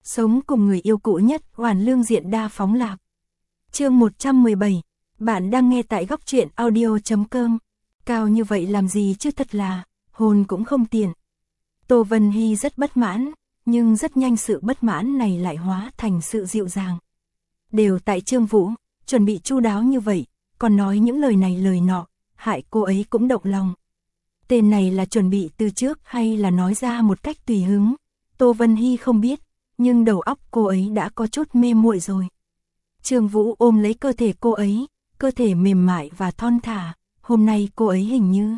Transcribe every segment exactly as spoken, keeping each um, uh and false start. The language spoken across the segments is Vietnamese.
Sống cùng người yêu cũ nhất, hoàn lương diện đa phóng lạc. Chương một trăm mười bảy, bạn đang nghe tại góc truyện audio chấm com. Cao như vậy làm gì chứ, thật là, hôn cũng không tiện. Tô Vân Hy rất bất mãn, nhưng rất nhanh sự bất mãn này lại hóa thành sự dịu dàng. Đều tại Trương Vũ, chuẩn bị chu đáo như vậy, còn nói những lời này lời nọ, hại cô ấy cũng động lòng. Tên này là chuẩn bị từ trước hay là nói ra một cách tùy hứng, Tô Vân Hy không biết, nhưng đầu óc cô ấy đã có chút mê muội rồi. Trương Vũ ôm lấy cơ thể cô ấy, cơ thể mềm mại và thon thả, hôm nay cô ấy hình như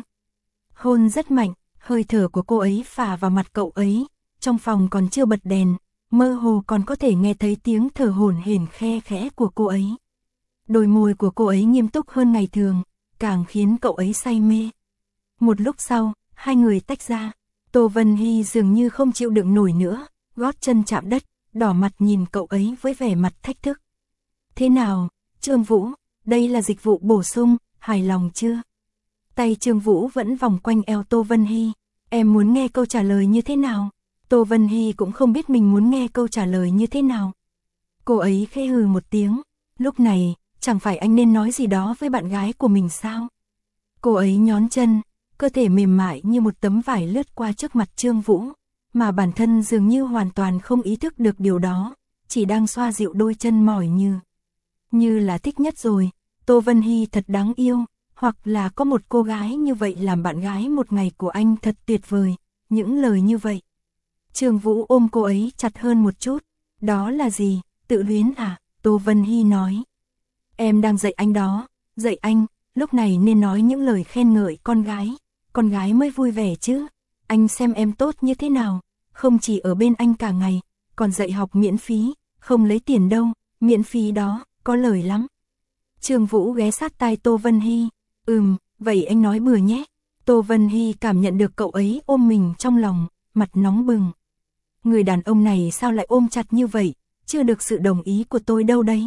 hôn rất mạnh, hơi thở của cô ấy phả vào mặt cậu ấy, trong phòng còn chưa bật đèn, mơ hồ còn có thể nghe thấy tiếng thở hổn hển khe khẽ của cô ấy. Đôi môi của cô ấy nghiêm túc hơn ngày thường, càng khiến cậu ấy say mê. Một lúc sau, hai người tách ra, Tô Vân Hy dường như không chịu đựng nổi nữa, gót chân chạm đất, đỏ mặt nhìn cậu ấy với vẻ mặt thách thức. Thế nào, Trương Vũ, đây là dịch vụ bổ sung, hài lòng chưa? Tay Trương Vũ vẫn vòng quanh eo Tô Vân Hy, em muốn nghe câu trả lời như thế nào? Tô Vân Hy cũng không biết mình muốn nghe câu trả lời như thế nào. Cô ấy khẽ hừ một tiếng, lúc này, chẳng phải anh nên nói gì đó với bạn gái của mình sao? Cô ấy nhón chân, cơ thể mềm mại như một tấm vải lướt qua trước mặt Trương Vũ, mà bản thân dường như hoàn toàn không ý thức được điều đó, chỉ đang xoa dịu đôi chân mỏi như như là thích nhất rồi. Tô Vân Hy thật đáng yêu, hoặc là có một cô gái như vậy làm bạn gái một ngày của anh thật tuyệt vời, những lời như vậy. Trương Vũ ôm cô ấy chặt hơn một chút, đó là gì, tự luyến à? Tô Vân Hy nói. Em đang dạy anh đó, dạy anh, lúc này nên nói những lời khen ngợi con gái, con gái mới vui vẻ chứ. Anh xem em tốt như thế nào, không chỉ ở bên anh cả ngày, còn dạy học miễn phí, không lấy tiền đâu, miễn phí đó, có lời lắm. Trương Vũ ghé sát tai Tô Vân Hy, ừm, vậy anh nói bừa nhé. Tô Vân Hy cảm nhận được cậu ấy ôm mình trong lòng, mặt nóng bừng. Người đàn ông này sao lại ôm chặt như vậy, chưa được sự đồng ý của tôi đâu đấy.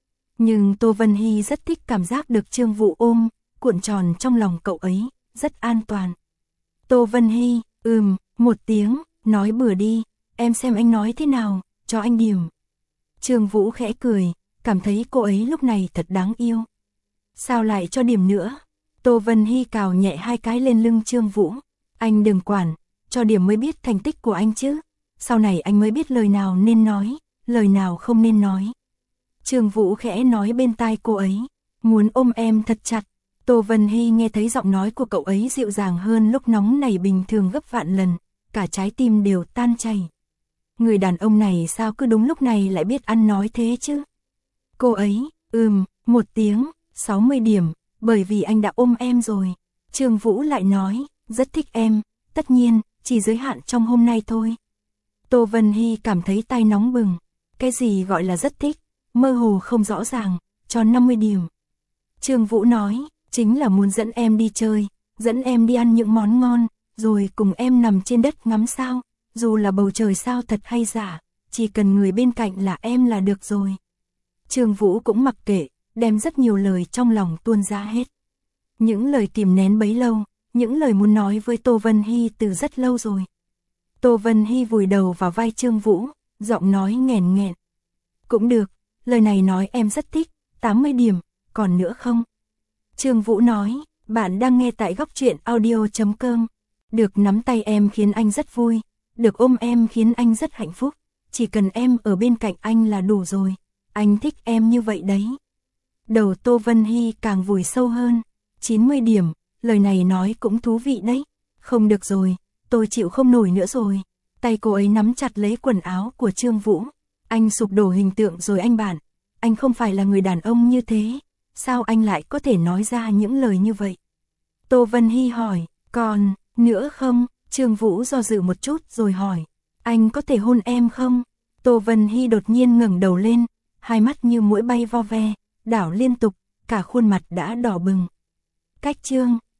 Nhưng Tô Vân Hy rất thích cảm giác được Trương Vũ ôm, cuộn tròn trong lòng cậu ấy, rất an toàn. Tô Vân Hy, ừm, một tiếng, nói bừa đi, em xem anh nói thế nào, cho anh điểm. Trương Vũ khẽ cười, cảm thấy cô ấy lúc này thật đáng yêu. Sao lại cho điểm nữa? Tô Vân Hy cào nhẹ hai cái lên lưng Trương Vũ. Anh đừng quản, cho điểm mới biết thành tích của anh chứ. Sau này anh mới biết lời nào nên nói, lời nào không nên nói. Trương Vũ khẽ nói bên tai cô ấy, muốn ôm em thật chặt. Tô Vân Hy nghe thấy giọng nói của cậu ấy dịu dàng hơn lúc nóng này bình thường gấp vạn lần, cả trái tim đều tan chảy. Người đàn ông này sao cứ đúng lúc này lại biết ăn nói thế chứ? Cô ấy, ừm, một tiếng, sáu mươi điểm, bởi vì anh đã ôm em rồi. Trương Vũ lại nói, rất thích em, tất nhiên, chỉ giới hạn trong hôm nay thôi. Tô Vân Hy cảm thấy tai nóng bừng, cái gì gọi là rất thích, mơ hồ không rõ ràng, cho năm mươi điểm. Trương Vũ nói, chính là muốn dẫn em đi chơi, dẫn em đi ăn những món ngon, rồi cùng em nằm trên đất ngắm sao, dù là bầu trời sao thật hay giả, chỉ cần người bên cạnh là em là được rồi. Trương Vũ cũng mặc kệ, đem rất nhiều lời trong lòng tuôn ra hết. Những lời kìm nén bấy lâu, những lời muốn nói với Tô Vân Hy từ rất lâu rồi. Tô Vân Hy vùi đầu vào vai Trương Vũ, giọng nói nghẹn nghẹn. Cũng được, lời này nói em rất thích, tám mươi điểm, còn nữa không? Trương Vũ nói, bạn đang nghe tại góc truyện audio chấm com. Được nắm tay em khiến anh rất vui, được ôm em khiến anh rất hạnh phúc, chỉ cần em ở bên cạnh anh là đủ rồi, anh thích em như vậy đấy. Đầu Tô Vân Hy càng vùi sâu hơn, chín mươi điểm, lời này nói cũng thú vị đấy. Không được rồi, tôi chịu không nổi nữa rồi. Tay cô ấy nắm chặt lấy quần áo của Trương Vũ. Anh sụp đổ hình tượng rồi anh bạn, anh không phải là người đàn ông như thế, sao anh lại có thể nói ra những lời như vậy? Tô Vân Hy hỏi, còn nữa không? Trương Vũ do dự một chút rồi hỏi, anh có thể hôn em không? Tô Vân Hy đột nhiên ngẩng đầu lên, hai mắt như muỗi bay vo ve, đảo liên tục, cả khuôn mặt đã đỏ bừng. Cách chương